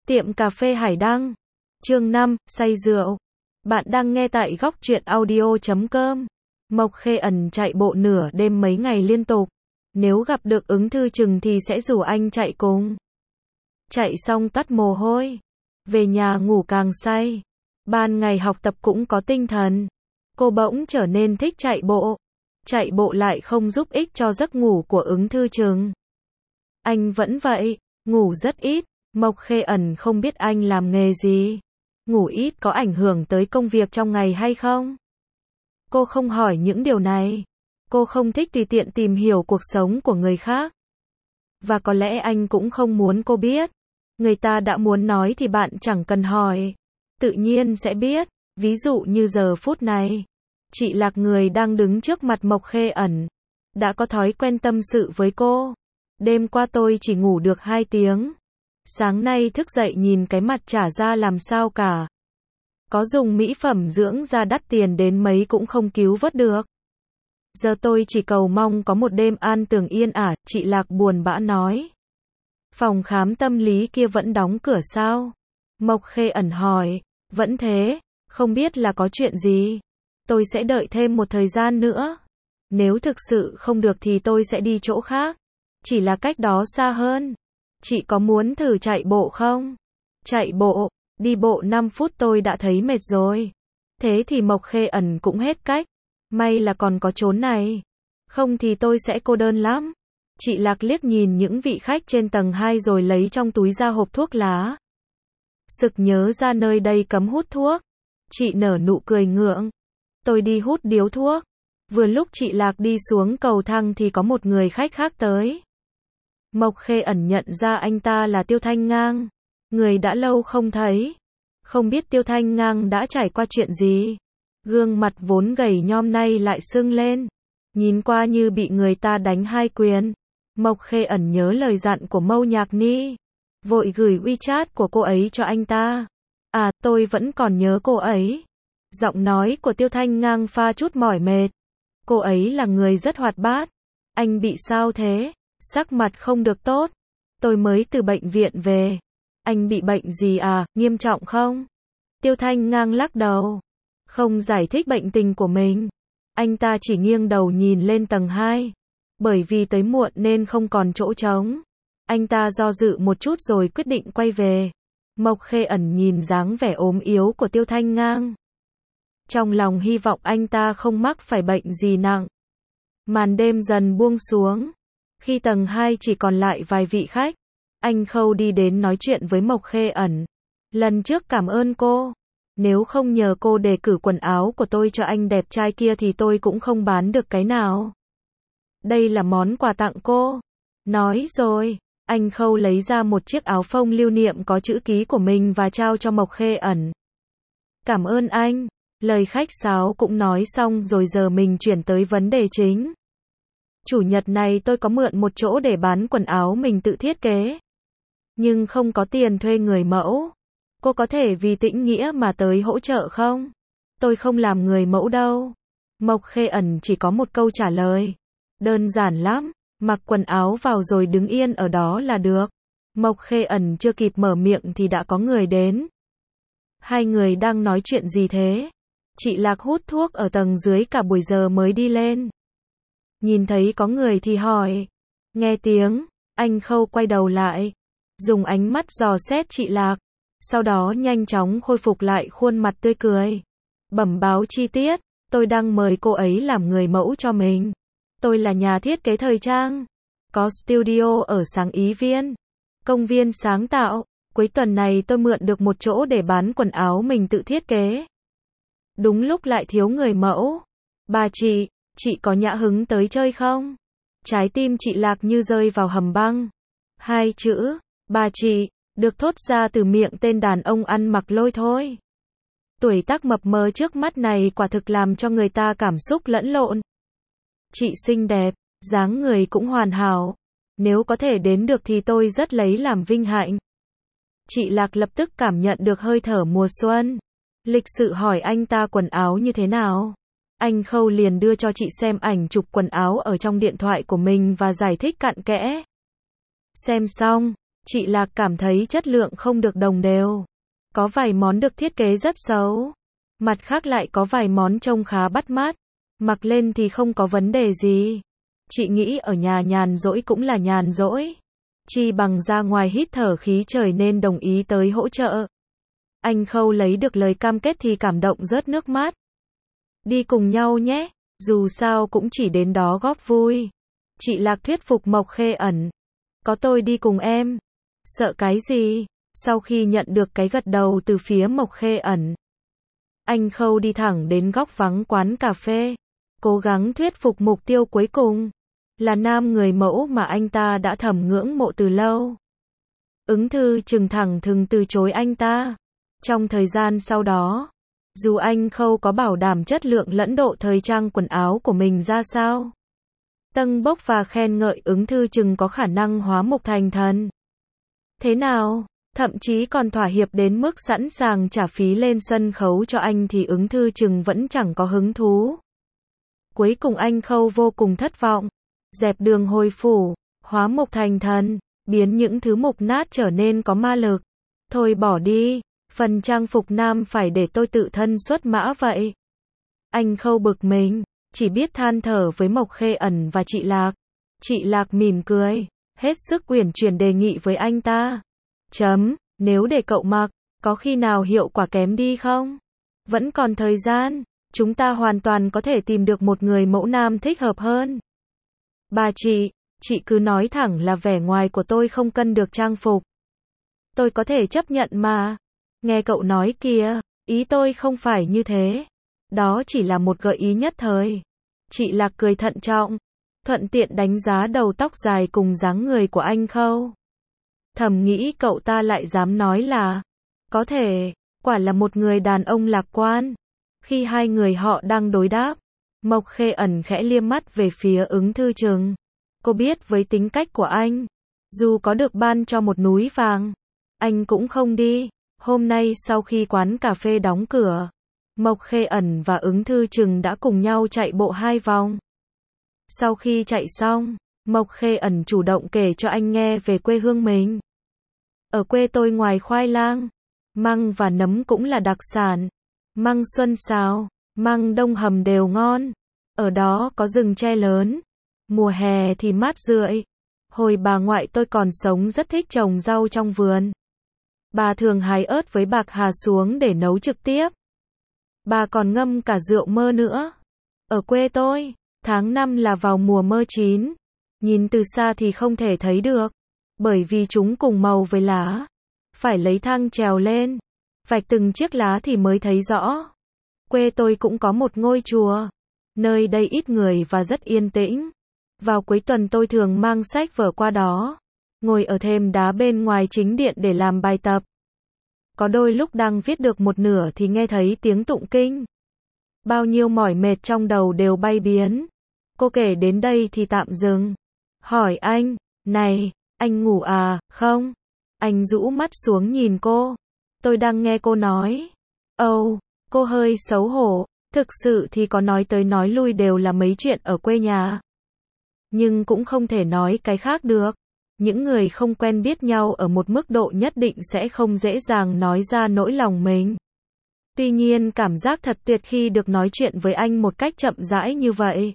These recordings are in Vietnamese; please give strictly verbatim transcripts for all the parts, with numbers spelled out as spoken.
Tiệm cà phê Hải Đăng. Chương năm, say rượu. Bạn đang nghe tại góc truyện audio chấm com. Mộc Khê Ẩn chạy bộ nửa đêm mấy ngày liên tục. Nếu gặp được Ứng Thư Trừng thì sẽ rủ anh chạy cùng. Chạy xong tắt mồ hôi. Về nhà ngủ càng say. Ban ngày học tập cũng có tinh thần. Cô bỗng trở nên thích chạy bộ. Chạy bộ lại không giúp ích cho giấc ngủ của Ứng Thư Trừng. Anh vẫn vậy, ngủ rất ít. Mộc Khê Ẩn không biết anh làm nghề gì. Ngủ ít có ảnh hưởng tới công việc trong ngày hay không? Cô không hỏi những điều này. Cô không thích tùy tiện tìm hiểu cuộc sống của người khác. Và có lẽ anh cũng không muốn cô biết. Người ta đã muốn nói thì bạn chẳng cần hỏi. Tự nhiên sẽ biết. Ví dụ như giờ phút này. Chị Lạc, người đang đứng trước mặt Mộc Khê Ẩn, đã có thói quen tâm sự với cô. Đêm qua tôi chỉ ngủ được hai tiếng. Sáng nay thức dậy nhìn cái mặt chả ra làm sao cả. Có dùng mỹ phẩm dưỡng da đắt tiền đến mấy cũng không cứu vớt được. Giờ tôi chỉ cầu mong có một đêm an tường yên ả, chị Lạc buồn bã nói. Phòng khám tâm lý kia vẫn đóng cửa sao? Mộc Khê Ẩn hỏi. Vẫn thế, không biết là có chuyện gì. Tôi sẽ đợi thêm một thời gian nữa. Nếu thực sự không được thì tôi sẽ đi chỗ khác. Chỉ là cách đó xa hơn. Chị có muốn thử chạy bộ không? Chạy bộ, đi bộ năm phút tôi đã thấy mệt rồi. Thế thì Mộc Khê Ẩn cũng hết cách. May là còn có chốn này. Không thì tôi sẽ cô đơn lắm. Chị Lạc liếc nhìn những vị khách trên tầng hai rồi lấy trong túi ra hộp thuốc lá. Sực nhớ ra nơi đây cấm hút thuốc. Chị nở nụ cười ngượng. Tôi đi hút điếu thuốc. Vừa lúc chị Lạc đi xuống cầu thang thì có một người khách khác tới. Mộc Khê Ẩn nhận ra anh ta là Tiêu Thanh Ngang. Người đã lâu không thấy. Không biết Tiêu Thanh Ngang đã trải qua chuyện gì. Gương mặt vốn gầy nhom nay lại sưng lên. Nhìn qua như bị người ta đánh hai quyền. Mộc Khê Ẩn nhớ lời dặn của Mâu Nhạc Ni. Vội gửi WeChat của cô ấy cho anh ta. À, tôi vẫn còn nhớ cô ấy. Giọng nói của Tiêu Thanh Ngang pha chút mỏi mệt. Cô ấy là người rất hoạt bát. Anh bị sao thế? Sắc mặt không được tốt. Tôi mới từ bệnh viện về. Anh bị bệnh gì à, nghiêm trọng không? Tiêu Thanh Ngang lắc đầu. Không giải thích bệnh tình của mình. Anh ta chỉ nghiêng đầu nhìn lên tầng hai. Bởi vì tới muộn nên không còn chỗ trống. Anh ta do dự một chút rồi quyết định quay về. Mộc Khê Ẩn nhìn dáng vẻ ốm yếu của Tiêu Thanh Ngang. Trong lòng hy vọng anh ta không mắc phải bệnh gì nặng. Màn đêm dần buông xuống. Khi tầng hai chỉ còn lại vài vị khách, anh Khâu đi đến nói chuyện với Mộc Khê Ẩn. Lần trước cảm ơn cô. Nếu không nhờ cô đề cử quần áo của tôi cho anh đẹp trai kia thì tôi cũng không bán được cái nào. Đây là món quà tặng cô. Nói rồi, anh Khâu lấy ra một chiếc áo phông lưu niệm có chữ ký của mình và trao cho Mộc Khê Ẩn. Cảm ơn anh. Lời khách sáo cũng nói xong rồi, giờ mình chuyển tới vấn đề chính. Chủ nhật này tôi có mượn một chỗ để bán quần áo mình tự thiết kế. Nhưng không có tiền thuê người mẫu. Cô có thể vì Tĩnh Nghĩa mà tới hỗ trợ không? Tôi không làm người mẫu đâu. Mộc Khê Ẩn chỉ có một câu trả lời. Đơn giản lắm, mặc quần áo vào rồi đứng yên ở đó là được. Mộc Khê Ẩn chưa kịp mở miệng thì đã có người đến. Hai người đang nói chuyện gì thế? Chị Lạc hút thuốc ở tầng dưới cả buổi giờ mới đi lên. Nhìn thấy có người thì hỏi. Nghe tiếng, anh Khâu quay đầu lại. Dùng ánh mắt dò xét chị Lạc. Sau đó nhanh chóng khôi phục lại khuôn mặt tươi cười. Bẩm báo chi tiết, tôi đang mời cô ấy làm người mẫu cho mình. Tôi là nhà thiết kế thời trang. Có studio ở Sáng Ý Viên. Công viên sáng tạo. Cuối tuần này tôi mượn được một chỗ để bán quần áo mình tự thiết kế. Đúng lúc lại thiếu người mẫu. Bà chị, chị có nhã hứng tới chơi không? Trái tim chị Lạc như rơi vào hầm băng. Hai chữ, bà chị, được thốt ra từ miệng tên đàn ông ăn mặc lôi thôi. Tuổi tác mập mờ trước mắt này quả thực làm cho người ta cảm xúc lẫn lộn. Chị xinh đẹp, dáng người cũng hoàn hảo. Nếu có thể đến được thì tôi rất lấy làm vinh hạnh. Chị Lạc lập tức cảm nhận được hơi thở mùa xuân. Lịch sự hỏi anh ta quần áo như thế nào. Anh Khâu liền đưa cho chị xem ảnh chụp quần áo ở trong điện thoại của mình và giải thích cặn kẽ. Xem xong, Chị Lạc cảm thấy chất lượng không được đồng đều. Có vài món được thiết kế rất xấu. Mặt khác lại có vài món trông khá bắt mắt. Mặc lên thì không có vấn đề gì. Chị nghĩ ở nhà nhàn rỗi cũng là nhàn rỗi. Chi bằng ra ngoài hít thở khí trời nên đồng ý tới hỗ trợ. Anh Khâu lấy được lời cam kết thì cảm động rớt nước mắt. Đi cùng nhau nhé, dù sao cũng chỉ đến đó góp vui. Chị Lạc thuyết phục Mộc Khê Ẩn. Có tôi đi cùng em. Sợ cái gì? Sau khi nhận được cái gật đầu từ phía Mộc Khê Ẩn, anh Khâu đi thẳng đến góc vắng quán cà phê. Cố gắng thuyết phục mục tiêu cuối cùng. Là nam người mẫu mà anh ta đã thầm ngưỡng mộ từ lâu. Ứng Thư Trừng thẳng thừng từ chối anh ta. Trong thời gian sau đó, dù anh Khâu có bảo đảm chất lượng lẫn độ thời trang quần áo của mình ra sao, tâng bốc và khen ngợi Ứng Thư Trừng có khả năng hóa mục thành thần. Thế nào? Thậm chí còn thỏa hiệp đến mức sẵn sàng trả phí lên sân khấu cho anh thì Ứng Thư Trừng vẫn chẳng có hứng thú. Cuối cùng anh Khâu vô cùng thất vọng. Dẹp đường hồi phủ, hóa mục thành thần, biến những thứ mục nát trở nên có ma lực. Thôi bỏ đi, phần trang phục nam phải để tôi tự thân xuất mã vậy. Anh Khâu bực mình, chỉ biết than thở với Mộc Khê Ẩn và chị Lạc. Chị Lạc mỉm cười, hết sức uyển chuyển đề nghị với anh ta. Chấm, nếu để cậu mặc, có khi nào hiệu quả kém đi không? Vẫn còn thời gian, chúng ta hoàn toàn có thể tìm được một người mẫu nam thích hợp hơn. Bà chị, chị cứ nói thẳng là vẻ ngoài của tôi không cân được trang phục. Tôi có thể chấp nhận mà. Nghe cậu nói kìa, ý tôi không phải như thế. Đó chỉ là một gợi ý nhất thời. Chị Lạc cười thận trọng, thuận tiện đánh giá đầu tóc dài cùng dáng người của anh Khâu. Thầm nghĩ cậu ta lại dám nói là có thể, quả là một người đàn ông lạc quan. Khi hai người họ đang đối đáp, Mộc Khê Ẩn khẽ liếc mắt về phía Ứng Thư Trừng. Cô biết với tính cách của anh, dù có được ban cho một núi vàng, anh cũng không đi. Hôm nay sau khi quán cà phê đóng cửa, Mộc Khê Ẩn và Ứng Thư Trừng đã cùng nhau chạy bộ hai vòng. Sau khi chạy xong, Mộc Khê Ẩn chủ động kể cho anh nghe về quê hương mình. Ở quê tôi ngoài khoai lang, măng và nấm cũng là đặc sản. Măng xuân xào, măng đông hầm đều ngon. Ở đó có rừng tre lớn. Mùa hè thì mát rượi. Hồi bà ngoại tôi còn sống rất thích trồng rau trong vườn. Bà thường hái ớt với bạc hà xuống để nấu trực tiếp. Bà còn ngâm cả rượu mơ nữa. Ở quê tôi, tháng năm là vào mùa mơ chín. Nhìn từ xa thì không thể thấy được, bởi vì chúng cùng màu với lá. Phải lấy thang trèo lên, vạch từng chiếc lá thì mới thấy rõ. Quê tôi cũng có một ngôi chùa. Nơi đây ít người và rất yên tĩnh. Vào cuối tuần tôi thường mang sách vở qua đó, ngồi ở thềm đá bên ngoài chính điện để làm bài tập. Có đôi lúc đang viết được một nửa thì nghe thấy tiếng tụng kinh. Bao nhiêu mỏi mệt trong đầu đều bay biến. Cô kể đến đây thì tạm dừng. Hỏi anh, này, anh ngủ à, không? Anh rũ mắt xuống nhìn cô. Tôi đang nghe cô nói. Âu, oh, cô hơi xấu hổ. Thực sự thì có nói tới nói lui đều là mấy chuyện ở quê nhà. Nhưng cũng không thể nói cái khác được. Những người không quen biết nhau ở một mức độ nhất định sẽ không dễ dàng nói ra nỗi lòng mình. Tuy nhiên cảm giác thật tuyệt khi được nói chuyện với anh một cách chậm rãi như vậy.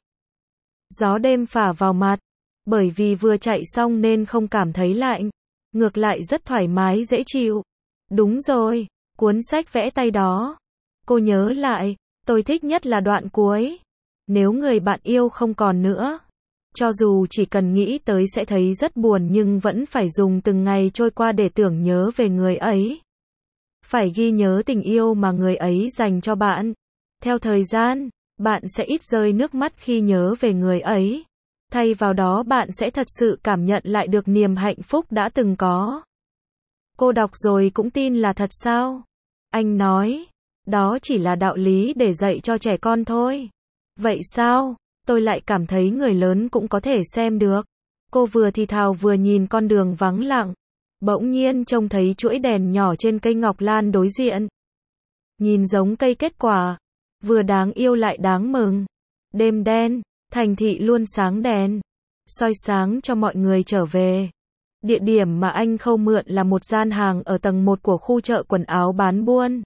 Gió đêm phả vào mặt. Bởi vì vừa chạy xong nên không cảm thấy lạnh. Ngược lại rất thoải mái dễ chịu. Đúng rồi, cuốn sách vẽ tay đó. Cô nhớ lại, tôi thích nhất là đoạn cuối. Nếu người bạn yêu không còn nữa, cho dù chỉ cần nghĩ tới sẽ thấy rất buồn nhưng vẫn phải dùng từng ngày trôi qua để tưởng nhớ về người ấy. Phải ghi nhớ tình yêu mà người ấy dành cho bạn. Theo thời gian, bạn sẽ ít rơi nước mắt khi nhớ về người ấy. Thay vào đó bạn sẽ thật sự cảm nhận lại được niềm hạnh phúc đã từng có. Cô đọc rồi cũng tin là thật sao? Anh nói, đó chỉ là đạo lý để dạy cho trẻ con thôi. Vậy sao? Tôi lại cảm thấy người lớn cũng có thể xem được. Cô vừa thì thào vừa nhìn con đường vắng lặng. Bỗng nhiên trông thấy chuỗi đèn nhỏ trên cây ngọc lan đối diện. Nhìn giống cây kết quả. Vừa đáng yêu lại đáng mừng. Đêm đen, thành thị luôn sáng đèn. Soi sáng cho mọi người trở về. Địa điểm mà anh Khâu mượn là một gian hàng ở tầng một của khu chợ quần áo bán buôn.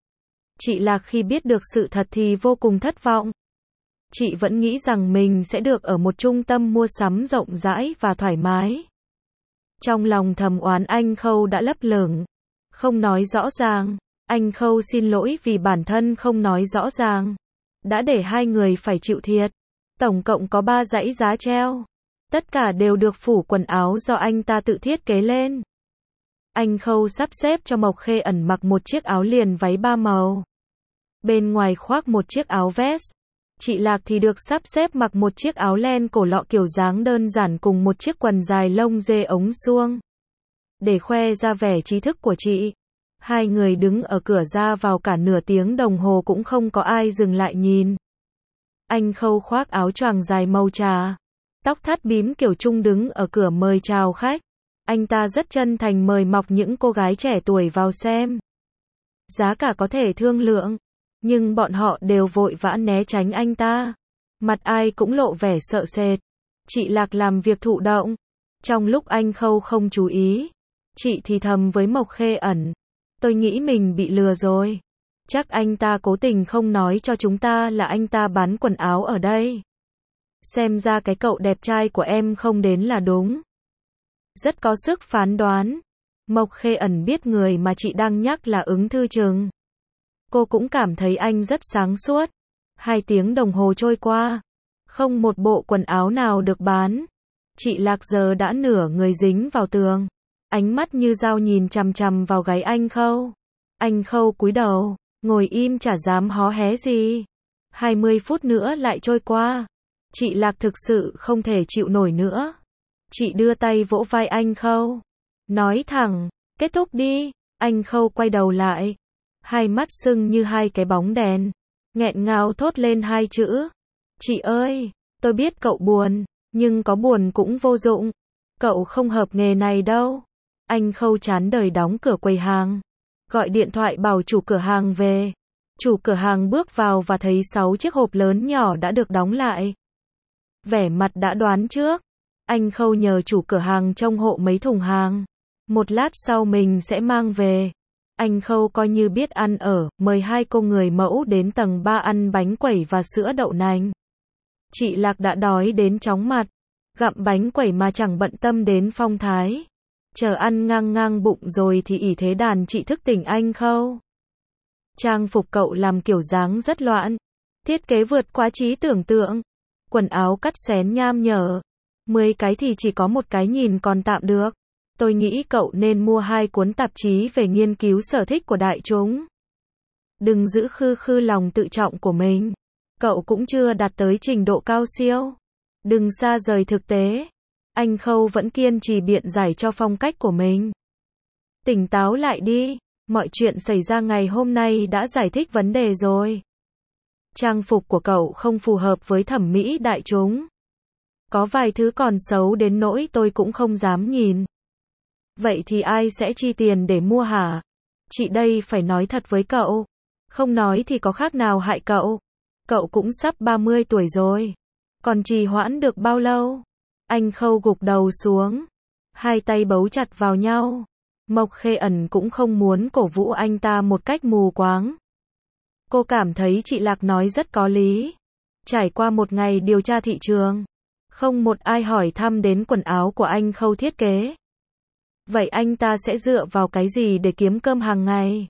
Chị Lạc khi biết được sự thật thì vô cùng thất vọng. Chị vẫn nghĩ rằng mình sẽ được ở một trung tâm mua sắm rộng rãi và thoải mái. Trong lòng thầm oán anh Khâu đã lấp lửng, không nói rõ ràng. Anh Khâu xin lỗi vì bản thân không nói rõ ràng, đã để hai người phải chịu thiệt. Tổng cộng có ba dãy giá treo. Tất cả đều được phủ quần áo do anh ta tự thiết kế lên. Anh Khâu sắp xếp cho Mộc Khê Ẩn mặc một chiếc áo liền váy ba màu. Bên ngoài khoác một chiếc áo vest. Chị Lạc thì được sắp xếp mặc một chiếc áo len cổ lọ kiểu dáng đơn giản cùng một chiếc quần dài lông dê ống suông. Để khoe ra vẻ trí thức của chị, hai người đứng ở cửa ra vào cả nửa tiếng đồng hồ cũng không có ai dừng lại nhìn. Anh Khâu khoác áo choàng dài màu trà, tóc thắt bím kiểu Trung đứng ở cửa mời chào khách. Anh ta rất chân thành mời mọc những cô gái trẻ tuổi vào xem. Giá cả có thể thương lượng, nhưng bọn họ đều vội vã né tránh anh ta. Mặt ai cũng lộ vẻ sợ sệt. Chị Lạc làm việc thụ động. Trong lúc anh Khâu không chú ý, chị thì thầm với Mộc Khê Ẩn. Tôi nghĩ mình bị lừa rồi. Chắc anh ta cố tình không nói cho chúng ta là anh ta bán quần áo ở đây. Xem ra cái cậu đẹp trai của em không đến là đúng. Rất có sức phán đoán. Mộc Khê Ẩn biết người mà chị đang nhắc là Ứng Thư Trừng. Cô cũng cảm thấy anh rất sáng suốt. Hai tiếng đồng hồ trôi qua, không một bộ quần áo nào được bán. Chị Lạc giờ đã nửa người dính vào tường, ánh mắt như dao nhìn chằm chằm vào gáy anh Khâu. Anh Khâu cúi đầu, ngồi im chả dám hó hé gì. Hai mươi phút nữa lại trôi qua. Chị Lạc thực sự không thể chịu nổi nữa. Chị đưa tay vỗ vai anh Khâu, nói thẳng, kết thúc đi. Anh Khâu quay đầu lại, hai mắt sưng như hai cái bóng đèn, nghẹn ngào thốt lên hai chữ. Chị ơi, tôi biết cậu buồn, nhưng có buồn cũng vô dụng. Cậu không hợp nghề này đâu. Anh Khâu chán đời đóng cửa quầy hàng, gọi điện thoại bảo chủ cửa hàng về. Chủ cửa hàng bước vào và thấy sáu chiếc hộp lớn nhỏ đã được đóng lại. Vẻ mặt đã đoán trước. Anh Khâu nhờ chủ cửa hàng trông hộ mấy thùng hàng. Một lát sau mình sẽ mang về. Anh Khâu coi như biết ăn ở, mời hai cô người mẫu đến tầng ba ăn bánh quẩy và sữa đậu nành. Chị Lạc đã đói đến chóng mặt, gặm bánh quẩy mà chẳng bận tâm đến phong thái. Chờ ăn ngang ngang bụng rồi thì ỷ thế đàn chị thức tỉnh anh Khâu. Trang phục cậu làm kiểu dáng rất loạn, thiết kế vượt quá trí tưởng tượng. Quần áo cắt xén nham nhở, mười cái thì chỉ có một cái nhìn còn tạm được. Tôi nghĩ cậu nên mua hai cuốn tạp chí về nghiên cứu sở thích của đại chúng. Đừng giữ khư khư lòng tự trọng của mình. Cậu cũng chưa đạt tới trình độ cao siêu. Đừng xa rời thực tế. Anh Khâu vẫn kiên trì biện giải cho phong cách của mình. Tỉnh táo lại đi. Mọi chuyện xảy ra ngày hôm nay đã giải thích vấn đề rồi. Trang phục của cậu không phù hợp với thẩm mỹ đại chúng. Có vài thứ còn xấu đến nỗi tôi cũng không dám nhìn. Vậy thì ai sẽ chi tiền để mua hả? Chị đây phải nói thật với cậu. Không nói thì có khác nào hại cậu. Cậu cũng sắp ba mươi tuổi rồi. Còn trì hoãn được bao lâu? Anh Khâu gục đầu xuống. Hai tay bấu chặt vào nhau. Mộc Khê Ẩn cũng không muốn cổ vũ anh ta một cách mù quáng. Cô cảm thấy chị Lạc nói rất có lý. Trải qua một ngày điều tra thị trường, không một ai hỏi thăm đến quần áo của anh Khâu thiết kế. Vậy anh ta sẽ dựa vào cái gì để kiếm cơm hàng ngày?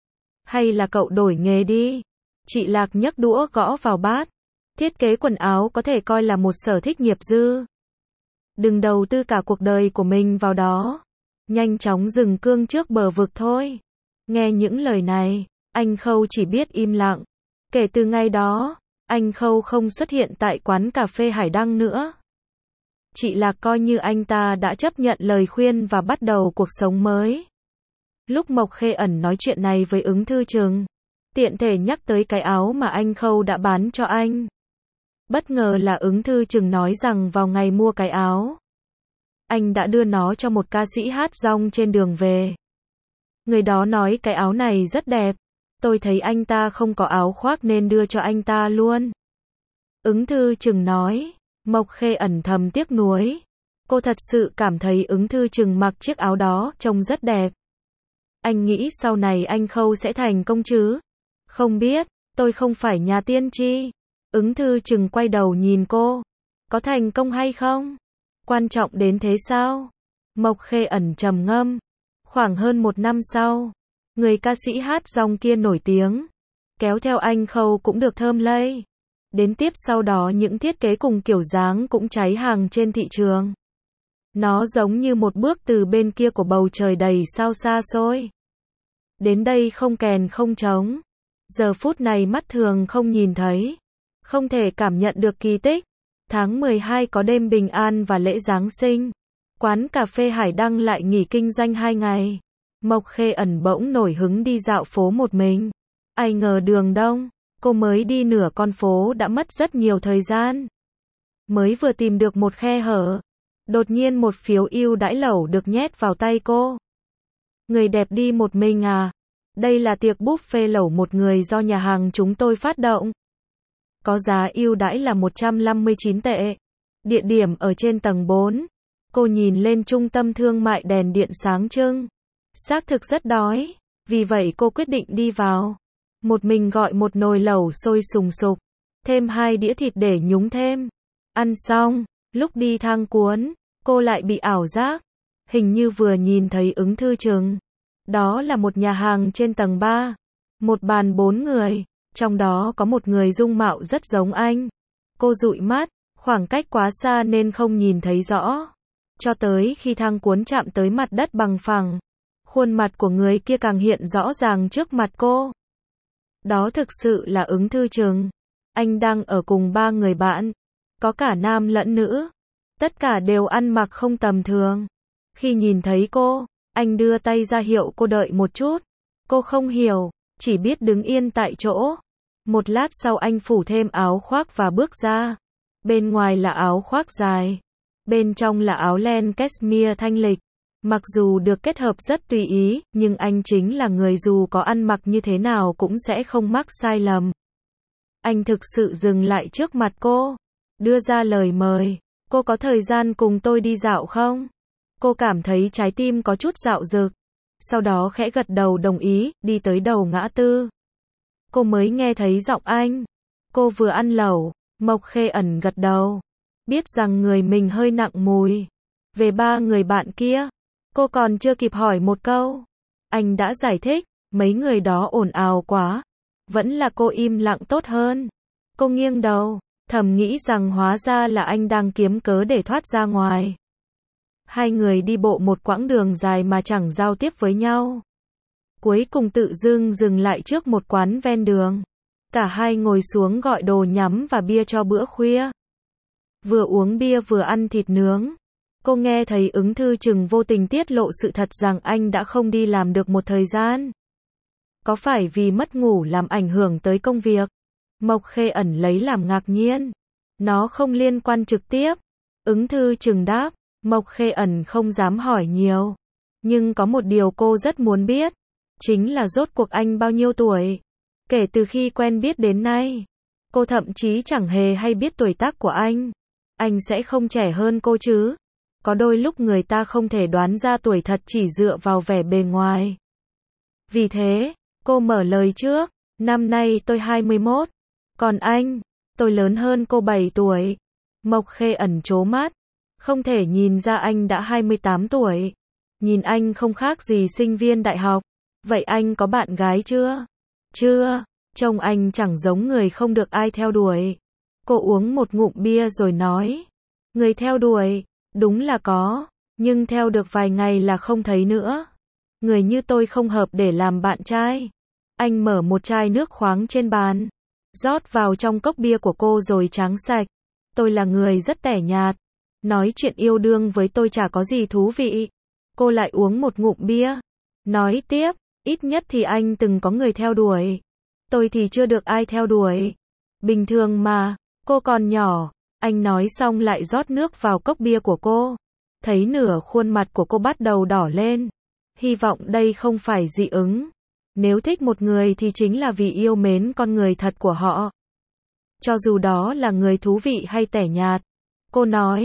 Hay là cậu đổi nghề đi? Chị Lạc nhấc đũa gõ vào bát. Thiết kế quần áo có thể coi là một sở thích nghiệp dư. Đừng đầu tư cả cuộc đời của mình vào đó. Nhanh chóng dừng cương trước bờ vực thôi. Nghe những lời này, anh Khâu chỉ biết im lặng. Kể từ ngày đó, anh Khâu không xuất hiện tại quán cà phê Hải Đăng nữa. Chị Lạc coi như anh ta đã chấp nhận lời khuyên và bắt đầu cuộc sống mới. Lúc Mộc Khê Ẩn nói chuyện này với Ứng Thư Trừng, tiện thể nhắc tới cái áo mà anh Khâu đã bán cho anh. Bất ngờ là Ứng Thư Trừng nói rằng vào ngày mua cái áo, anh đã đưa nó cho một ca sĩ hát rong trên đường về. Người đó nói cái áo này rất đẹp. Tôi thấy anh ta không có áo khoác nên đưa cho anh ta luôn. Ứng Thư Trừng nói. Mộc Khê Ẩn thầm tiếc nuối. Cô thật sự cảm thấy Ứng Thư Trừng mặc chiếc áo đó trông rất đẹp. Anh nghĩ sau này anh Khâu sẽ thành công chứ? Không biết, tôi không phải nhà tiên tri. Ứng Thư Trừng quay đầu nhìn cô. Có thành công hay không? Quan trọng đến thế sao? Mộc Khê Ẩn trầm ngâm. Khoảng hơn một năm sau, người ca sĩ hát giọng kia nổi tiếng. Kéo theo anh Khâu cũng được thơm lây. Đến tiếp sau đó những thiết kế cùng kiểu dáng cũng cháy hàng trên thị trường. Nó giống như một bước từ bên kia của bầu trời đầy sao xa xôi. Đến đây không kèn không trống. Giờ phút này mắt thường không nhìn thấy. Không thể cảm nhận được kỳ tích. Tháng mười hai có đêm bình an và lễ Giáng sinh. Quán cà phê Hải Đăng lại nghỉ kinh doanh hai ngày. Mộc Khê Ẩn bỗng nổi hứng đi dạo phố một mình. Ai ngờ đường đông, cô mới đi nửa con phố đã mất rất nhiều thời gian. Mới vừa tìm được một khe hở. Đột nhiên một phiếu ưu đãi lẩu được nhét vào tay cô. Người đẹp đi một mình à? Đây là tiệc buffet lẩu một người do nhà hàng chúng tôi phát động. Có giá ưu đãi là một trăm năm mươi chín tệ. Địa điểm ở trên tầng bốn. Cô nhìn lên trung tâm thương mại đèn điện sáng trưng. Xác thực rất đói. Vì vậy cô quyết định đi vào. Một mình gọi một nồi lẩu sôi sùng sục. Thêm hai đĩa thịt để nhúng thêm. Ăn xong, lúc đi thang cuốn, cô lại bị ảo giác. Hình như vừa nhìn thấy Ứng Thư Trừng. Đó là một nhà hàng trên tầng ba. Một bàn bốn người. Trong đó có một người dung mạo rất giống anh. Cô dụi mắt, khoảng cách quá xa nên không nhìn thấy rõ. Cho tới khi thang cuốn chạm tới mặt đất bằng phẳng. Khuôn mặt của người kia càng hiện rõ ràng trước mặt cô. Đó thực sự là Ứng Thư Trừng. Anh đang ở cùng ba người bạn. Có cả nam lẫn nữ. Tất cả đều ăn mặc không tầm thường. Khi nhìn thấy cô, anh đưa tay ra hiệu cô đợi một chút. Cô không hiểu, chỉ biết đứng yên tại chỗ. Một lát sau anh phủ thêm áo khoác và bước ra. Bên ngoài là áo khoác dài. Bên trong là áo len cashmere thanh lịch. Mặc dù được kết hợp rất tùy ý, nhưng anh chính là người dù có ăn mặc như thế nào cũng sẽ không mắc sai lầm. Anh thực sự dừng lại trước mặt cô. Đưa ra lời mời. Cô có thời gian cùng tôi đi dạo không? Cô cảm thấy trái tim có chút dạo dực. Sau đó khẽ gật đầu đồng ý, đi tới đầu ngã tư. Cô mới nghe thấy giọng anh. Cô vừa ăn lẩu. Mộc Khê Ẩn gật đầu. Biết rằng người mình hơi nặng mùi. Về ba người bạn kia. Cô còn chưa kịp hỏi một câu. Anh đã giải thích. Mấy người đó ồn ào quá. Vẫn là cô im lặng tốt hơn. Cô nghiêng đầu. Thầm nghĩ rằng hóa ra là anh đang kiếm cớ để thoát ra ngoài. Hai người đi bộ một quãng đường dài mà chẳng giao tiếp với nhau. Cuối cùng tự dưng dừng lại trước một quán ven đường. Cả hai ngồi xuống gọi đồ nhắm và bia cho bữa khuya. Vừa uống bia vừa ăn thịt nướng. Cô nghe thấy Ứng Thư Trừng vô tình tiết lộ sự thật rằng anh đã không đi làm được một thời gian. Có phải vì mất ngủ làm ảnh hưởng tới công việc? Mộc Khê Ẩn lấy làm ngạc nhiên. Nó không liên quan trực tiếp. Ứng Thư Trừng đáp. Mộc Khê Ẩn không dám hỏi nhiều. Nhưng có một điều cô rất muốn biết. Chính là rốt cuộc anh bao nhiêu tuổi? Kể từ khi quen biết đến nay. Cô thậm chí chẳng hề hay biết tuổi tác của anh. Anh sẽ không trẻ hơn cô chứ? Có đôi lúc người ta không thể đoán ra tuổi thật chỉ dựa vào vẻ bề ngoài. Vì thế, cô mở lời trước. Năm nay tôi hai mươi mốt. Còn anh, tôi lớn hơn cô bảy tuổi. Mộc Khê Ẩn trố mắt. Không thể nhìn ra anh đã hai mươi tám tuổi. Nhìn anh không khác gì sinh viên đại học. Vậy anh có bạn gái chưa? Chưa. Trông anh chẳng giống người không được ai theo đuổi. Cô uống một ngụm bia rồi nói. Người theo đuổi, đúng là có. Nhưng theo được vài ngày là không thấy nữa. Người như tôi không hợp để làm bạn trai. Anh mở một chai nước khoáng trên bàn. Rót vào trong cốc bia của cô rồi tráng sạch. Tôi là người rất tẻ nhạt. Nói chuyện yêu đương với tôi chả có gì thú vị. Cô lại uống một ngụm bia. Nói tiếp, ít nhất thì anh từng có người theo đuổi. Tôi thì chưa được ai theo đuổi. Bình thường mà, cô còn nhỏ. Anh nói xong lại rót nước vào cốc bia của cô. Thấy nửa khuôn mặt của cô bắt đầu đỏ lên. Hy vọng đây không phải dị ứng. Nếu thích một người thì chính là vì yêu mến con người thật của họ. Cho dù đó là người thú vị hay tẻ nhạt. Cô nói,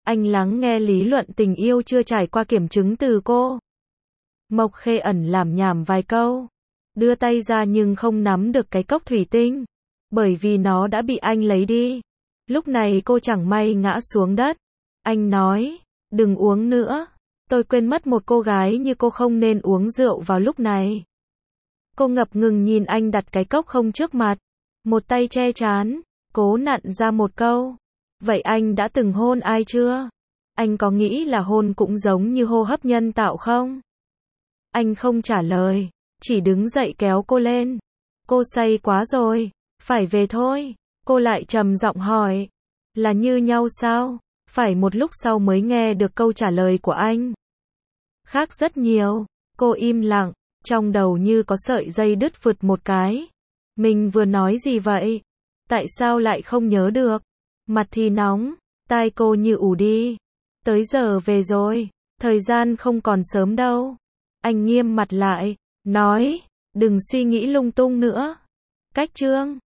Anh lắng nghe lý luận tình yêu chưa trải qua kiểm chứng từ cô. Mộc Khê Ẩn làm nhảm vài câu, đưa tay ra nhưng không nắm được cái cốc thủy tinh, bởi vì nó đã bị anh lấy đi. Lúc này cô chẳng may ngã xuống đất. Anh nói, đừng uống nữa. Tôi quên mất một cô gái như cô không nên uống rượu vào lúc này. Cô ngập ngừng nhìn anh đặt cái cốc không trước mặt, một tay che trán, cố nặn ra một câu. Vậy anh đã từng hôn ai chưa? Anh có nghĩ là hôn cũng giống như hô hấp nhân tạo không? Anh không trả lời, chỉ đứng dậy kéo cô lên. Cô say quá rồi, phải về thôi. Cô lại trầm giọng hỏi, là như nhau sao? Phải một lúc sau mới nghe được câu trả lời của anh. Khác rất nhiều. Cô im lặng, trong đầu như có sợi dây đứt phượt một cái. Mình vừa nói gì vậy? Tại sao lại không nhớ được? Mặt thì nóng, tai cô như ù đi. Tới giờ về rồi, thời gian không còn sớm đâu. Anh nghiêm mặt lại, nói, đừng suy nghĩ lung tung nữa. Cách chương